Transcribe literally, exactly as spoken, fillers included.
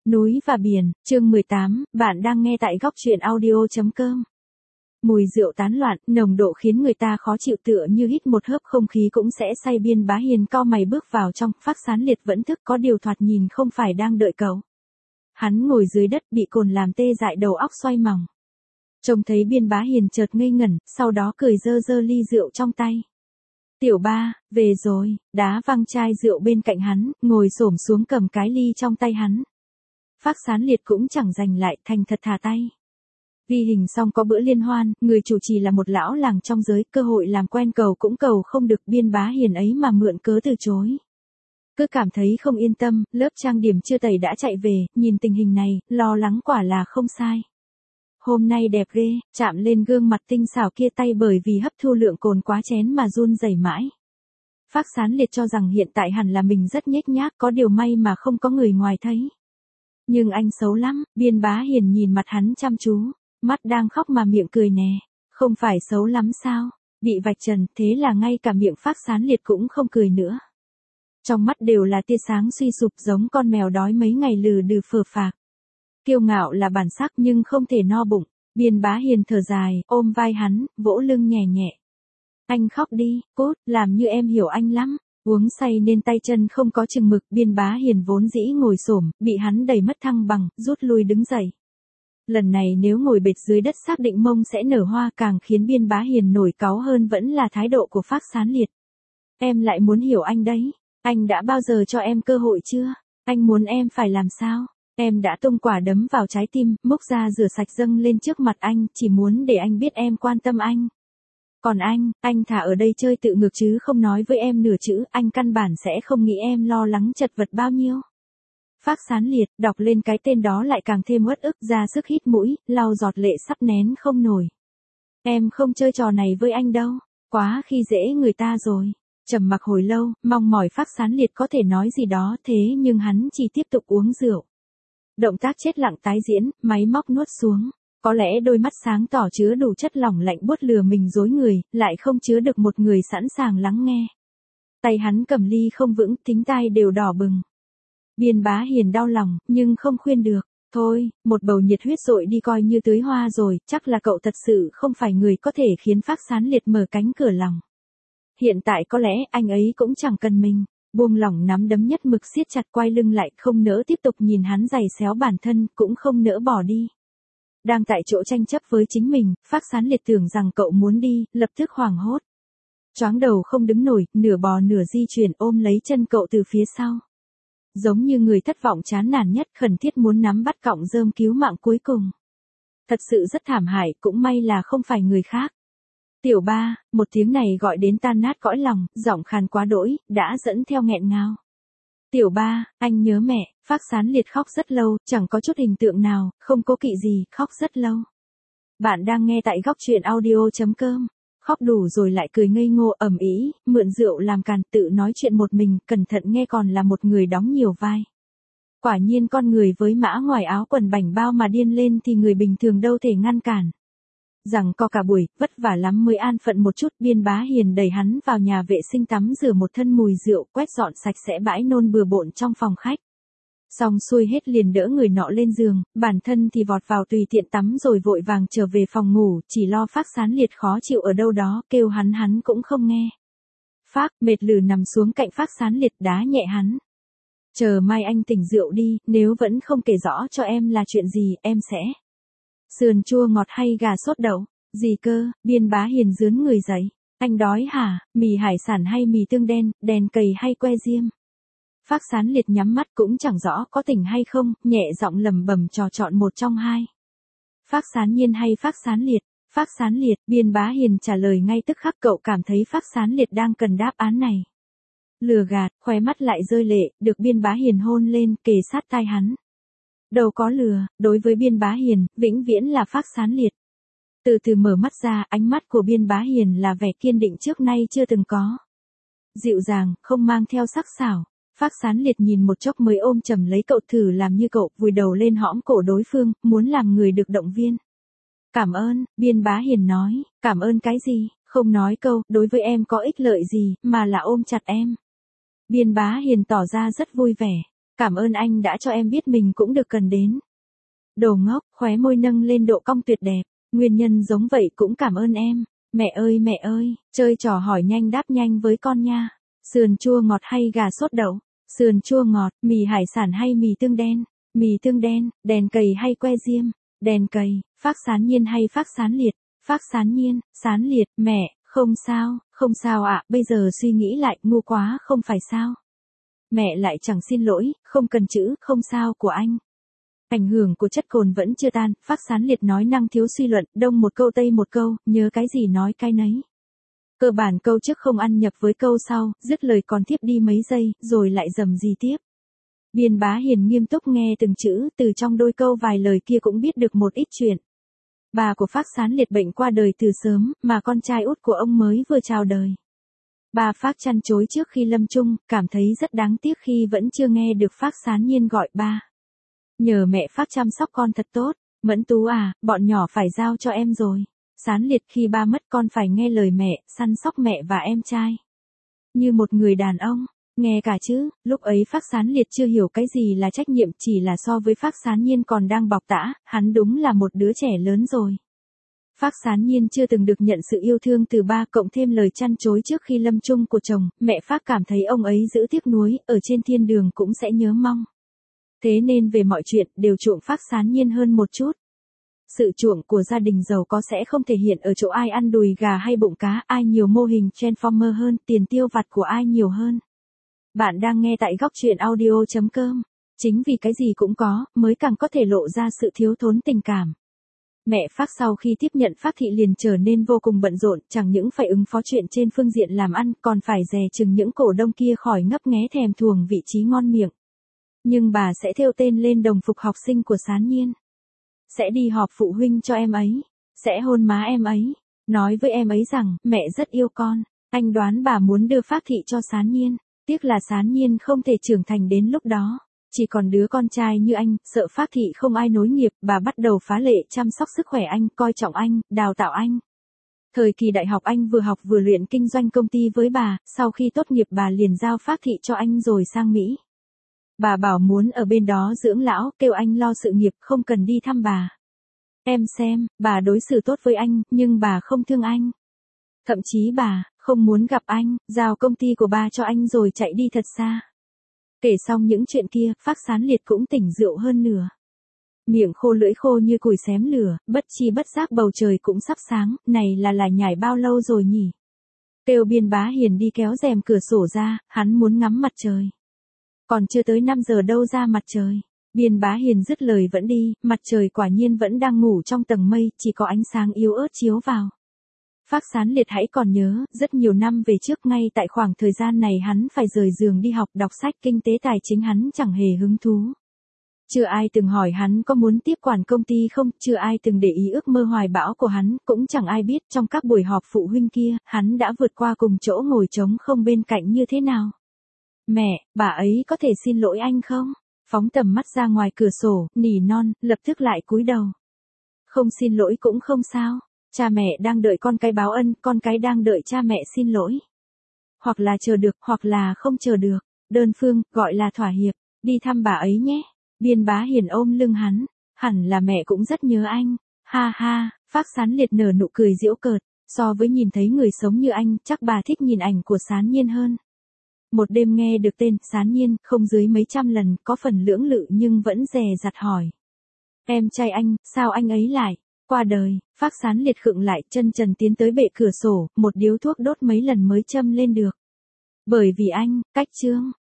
Núi và biển, chương mười tám, bạn đang nghe tại góc truyện audio.com. Mùi rượu tán loạn, nồng độ khiến người ta khó chịu tựa như hít một hớp không khí cũng sẽ say. Biên Bá Hiền cau mày bước vào trong, Phác Sán Liệt vẫn thức có điều thoạt nhìn không phải đang đợi cậu. Hắn ngồi dưới đất bị cồn làm tê dại đầu óc xoay mòng. Trông thấy Biên Bá Hiền chợt ngây ngẩn, sau đó cười dơ dơ ly rượu trong tay. Tiểu ba, về rồi, đá văng chai rượu bên cạnh hắn, ngồi xổm xuống cầm cái ly trong tay hắn. Phác Sán Liệt cũng chẳng giành lại, thành thật thả tay. Ghi hình xong có bữa liên hoan, người chủ trì là một lão làng trong giới, cơ hội làm quen cầu cũng cầu không được. Biên Bá Hiền ấy mà mượn cớ từ chối. Cứ cảm thấy không yên tâm, lớp trang điểm chưa tẩy đã chạy về, nhìn tình hình này, lo lắng quả là không sai. Hôm nay đẹp ghê, chạm lên gương mặt tinh xảo kia tay bởi vì hấp thu lượng cồn quá chén mà run rẩy mãi. Phác Sán Liệt cho rằng hiện tại hẳn là mình rất nhếch nhác, có điều may mà không có người ngoài thấy. Nhưng anh xấu lắm, Biên Bá Hiền nhìn mặt hắn chăm chú, mắt đang khóc mà miệng cười nè, không phải xấu lắm sao, bị vạch trần, thế là ngay cả miệng Phác Sán Liệt cũng không cười nữa. Trong mắt đều là tia sáng suy sụp giống con mèo đói mấy ngày lừ đừ phờ phạc. Kiêu ngạo là bản sắc nhưng không thể no bụng. Biên Bá Hiền thở dài, ôm vai hắn, vỗ lưng nhẹ nhẹ. Anh khóc đi, cốt, làm như em hiểu anh lắm. Uống say nên tay chân không có chừng mực. Biên Bá Hiền vốn dĩ ngồi xổm, bị hắn đẩy mất thăng bằng, rút lui đứng dậy. Lần này nếu ngồi bệt dưới đất xác định mông sẽ nở hoa. Càng khiến Biên Bá Hiền nổi cáu hơn vẫn là thái độ của Phác Sán Liệt. Em lại muốn hiểu anh đấy. Anh đã bao giờ cho em cơ hội chưa? Anh muốn em phải làm sao? Em đã tung quả đấm vào trái tim, múc ra rửa sạch dâng lên trước mặt anh, chỉ muốn để anh biết em quan tâm anh. Còn anh, anh thả ở đây chơi tự ngược chứ không nói với em nửa chữ, anh căn bản sẽ không nghĩ em lo lắng chật vật bao nhiêu. Phác Sán Liệt, đọc lên cái tên đó lại càng thêm uất ức, ra sức hít mũi, lau giọt lệ sắp nén không nổi. Em không chơi trò này với anh đâu, quá khi dễ người ta rồi. Trầm mặc hồi lâu, mong mỏi Phác Sán Liệt có thể nói gì đó thế nhưng hắn chỉ tiếp tục uống rượu. Động tác chết lặng tái diễn, máy móc nuốt xuống. Có lẽ đôi mắt sáng tỏ chứa đủ chất lỏng lạnh buốt lừa mình dối người, lại không chứa được một người sẵn sàng lắng nghe. Tay hắn cầm ly không vững, thính tai đều đỏ bừng. Biên Bá Hiền đau lòng, nhưng không khuyên được. Thôi, một bầu nhiệt huyết dội đi coi như tưới hoa rồi, chắc là cậu thật sự không phải người có thể khiến Phác Sán Liệt mở cánh cửa lòng. Hiện tại có lẽ anh ấy cũng chẳng cần mình. Buông lỏng nắm đấm nhất mực siết chặt, quay lưng lại, không nỡ tiếp tục nhìn hắn giày xéo bản thân, cũng không nỡ bỏ đi. Đang tại chỗ tranh chấp với chính mình, Phác Sán Liệt tưởng rằng cậu muốn đi, lập tức hoảng hốt. Choáng đầu không đứng nổi, nửa bò nửa di chuyển ôm lấy chân cậu từ phía sau. Giống như người thất vọng chán nản nhất, khẩn thiết muốn nắm bắt cọng rơm cứu mạng cuối cùng. Thật sự rất thảm hại, cũng may là không phải người khác. Tiểu ba, một tiếng này gọi đến tan nát cõi lòng, giọng khàn quá đỗi, đã dẫn theo nghẹn ngào. Tiểu ba, anh nhớ mẹ. Phác Sán Liệt khóc rất lâu, chẳng có chút hình tượng nào, không cố kỵ gì, khóc rất lâu. Bạn đang nghe tại góc truyện audio.com. Khóc đủ rồi lại cười ngây ngô ầm ĩ, mượn rượu làm càn, tự nói chuyện một mình, cẩn thận nghe còn là một người đóng nhiều vai. Quả nhiên con người với mã ngoài áo quần bảnh bao mà điên lên thì người bình thường đâu thể ngăn cản. Rằng co cả buổi, vất vả lắm mới an phận một chút. Biên Bá Hiền đẩy hắn vào nhà vệ sinh tắm rửa một thân mùi rượu, quét dọn sạch sẽ bãi nôn bừa bộn trong phòng khách. Xong xuôi hết liền đỡ người nọ lên giường, bản thân thì vọt vào tùy tiện tắm rồi vội vàng trở về phòng ngủ, chỉ lo Phác Sán Liệt khó chịu ở đâu đó, kêu hắn hắn cũng không nghe. Phác, mệt lử nằm xuống cạnh Phác Sán Liệt đá nhẹ hắn. Chờ mai anh tỉnh rượu đi, nếu vẫn không kể rõ cho em là chuyện gì, em sẽ... Sườn chua ngọt hay gà sốt đậu? Gì cơ? Biên Bá Hiền rướn người dậy. Anh đói hả? Mì hải sản hay mì tương đen, đèn cầy hay que diêm? Phác Sán Liệt nhắm mắt cũng chẳng rõ có tỉnh hay không, nhẹ giọng lẩm bẩm trò chọn một trong hai. Phác Sán Nhiên hay Phác Sán Liệt? Phác Sán Liệt. Biên Bá Hiền trả lời ngay tức khắc, cậu cảm thấy Phác Sán Liệt đang cần đáp án này. Lừa gạt, khóe mắt lại rơi lệ, được Biên Bá Hiền hôn lên, kề sát tai hắn. Đâu có lừa, đối với Biên Bá Hiền, vĩnh viễn là Phác Sán Liệt. Từ từ mở mắt ra, ánh mắt của Biên Bá Hiền là vẻ kiên định trước nay chưa từng có. Dịu dàng, không mang theo sắc sảo. Phác Sán Liệt nhìn một chốc mới ôm chầm lấy cậu, thử làm như cậu, vùi đầu lên hõm cổ đối phương, muốn làm người được động viên. Cảm ơn, Biên Bá Hiền nói, cảm ơn cái gì, không nói câu, đối với em có ích lợi gì, mà là ôm chặt em. Biên Bá Hiền tỏ ra rất vui vẻ. Cảm ơn anh đã cho em biết mình cũng được cần đến. Đồ ngốc, khóe môi nâng lên độ cong tuyệt đẹp. Nguyên nhân giống vậy cũng cảm ơn em. Mẹ ơi mẹ ơi, chơi trò hỏi nhanh đáp nhanh với con nha. Sườn chua ngọt hay gà sốt đậu? Sườn chua ngọt, mì hải sản hay mì tương đen? Mì tương đen, đèn cầy hay que diêm? Đèn cầy, phác sán nhiên hay phác sán liệt? Phác sán nhiên, sán liệt, mẹ, không sao, không sao ạ, bây giờ suy nghĩ lại, ngu quá không phải sao? Mẹ lại chẳng xin lỗi, không cần chữ, không sao của anh. Ảnh hưởng của chất cồn vẫn chưa tan, phác sán liệt nói năng thiếu suy luận, đông một câu tây một câu, nhớ cái gì nói cái nấy. Cơ bản câu trước không ăn nhập với câu sau, dứt lời còn tiếp đi mấy giây, rồi lại dầm gì tiếp. Biên Bá Hiền nghiêm túc nghe từng chữ, từ trong đôi câu vài lời kia cũng biết được một ít chuyện. Bà của phác sán liệt bệnh qua đời từ sớm, mà con trai út của ông mới vừa chào đời. Bà phác chăn chối trước khi lâm chung, cảm thấy rất đáng tiếc khi vẫn chưa nghe được phác sán nhiên gọi ba. Nhờ mẹ phác chăm sóc con thật tốt, Mẫn Tú à, bọn nhỏ phải giao cho em rồi. Sán liệt khi ba mất con phải nghe lời mẹ, săn sóc mẹ và em trai. Như một người đàn ông, nghe cả chứ, lúc ấy phác sán liệt chưa hiểu cái gì là trách nhiệm, chỉ là so với phác sán nhiên còn đang bọc tã, hắn đúng là một đứa trẻ lớn rồi. Phác sán nhiên chưa từng được nhận sự yêu thương từ ba, cộng thêm lời chăn chối trước khi lâm chung của chồng, mẹ phác cảm thấy ông ấy giữ tiếc nuối, ở trên thiên đường cũng sẽ nhớ mong. Thế nên về mọi chuyện, đều chuộng phác sán nhiên hơn một chút. Sự chuộng của gia đình giàu có sẽ không thể hiện ở chỗ ai ăn đùi gà hay bụng cá, ai nhiều mô hình Transformer hơn, tiền tiêu vặt của ai nhiều hơn. Bạn đang nghe tại góc truyện audio chấm com. Chính vì cái gì cũng có, mới càng có thể lộ ra sự thiếu thốn tình cảm. Mẹ phác sau khi tiếp nhận phác thị liền trở nên vô cùng bận rộn, chẳng những phải ứng phó chuyện trên phương diện làm ăn, còn phải dè chừng những cổ đông kia khỏi ngấp nghé thèm thuồng vị trí ngon miệng. Nhưng bà sẽ thêu tên lên đồng phục học sinh của Sán Nhiên. Sẽ đi họp phụ huynh cho em ấy. Sẽ hôn má em ấy. Nói với em ấy rằng, mẹ rất yêu con. Anh đoán bà muốn đưa phác thị cho Sán Nhiên. Tiếc là Sán Nhiên không thể trưởng thành đến lúc đó. Chỉ còn đứa con trai như anh, sợ phác thị không ai nối nghiệp, bà bắt đầu phá lệ chăm sóc sức khỏe anh, coi trọng anh, đào tạo anh. Thời kỳ đại học anh vừa học vừa luyện kinh doanh công ty với bà, sau khi tốt nghiệp bà liền giao phác thị cho anh rồi sang Mỹ. Bà bảo muốn ở bên đó dưỡng lão, kêu anh lo sự nghiệp, không cần đi thăm bà. Em xem, bà đối xử tốt với anh, nhưng bà không thương anh. Thậm chí bà, không muốn gặp anh, giao công ty của bà cho anh rồi chạy đi thật xa. Kể xong những chuyện kia, phác sán liệt cũng tỉnh rượu hơn nửa. Miệng khô lưỡi khô như củi xém lửa, bất chi bất giác bầu trời cũng sắp sáng, này là lải nhải bao lâu rồi nhỉ? Kêu Biên Bá Hiền đi kéo rèm cửa sổ ra, hắn muốn ngắm mặt trời. Còn chưa tới năm giờ đâu ra mặt trời. Biên Bá Hiền dứt lời vẫn đi, mặt trời quả nhiên vẫn đang ngủ trong tầng mây, chỉ có ánh sáng yếu ớt chiếu vào. Phác sán liệt hãy còn nhớ, rất nhiều năm về trước ngay tại khoảng thời gian này hắn phải rời giường đi học đọc sách kinh tế tài chính hắn chẳng hề hứng thú. Chưa ai từng hỏi hắn có muốn tiếp quản công ty không, chưa ai từng để ý ước mơ hoài bão của hắn, cũng chẳng ai biết trong các buổi họp phụ huynh kia, hắn đã vượt qua cùng chỗ ngồi trống không bên cạnh như thế nào. Mẹ, bà ấy có thể xin lỗi anh không? Phóng tầm mắt ra ngoài cửa sổ, nỉ non, lập tức lại cúi đầu. Không xin lỗi cũng không sao. Cha mẹ đang đợi con cái báo ân, con cái đang đợi cha mẹ xin lỗi. Hoặc là chờ được, hoặc là không chờ được. Đơn phương, gọi là thỏa hiệp. Đi thăm bà ấy nhé. Biên Bá Hiền ôm lưng hắn. Hẳn là mẹ cũng rất nhớ anh. Ha ha, phác sán liệt nở nụ cười giễu cợt. So với nhìn thấy người sống như anh, chắc bà thích nhìn ảnh của Sán Nhiên hơn. Một đêm nghe được tên Sán Nhiên, không dưới mấy trăm lần, có phần lưỡng lự nhưng vẫn dè dặt hỏi. Em trai anh, sao anh ấy lại qua đời? Phác sán liệt khựng lại, chân trần tiến tới bệ cửa sổ, một điếu thuốc đốt mấy lần mới châm lên được. Bởi vì anh, cách Trương,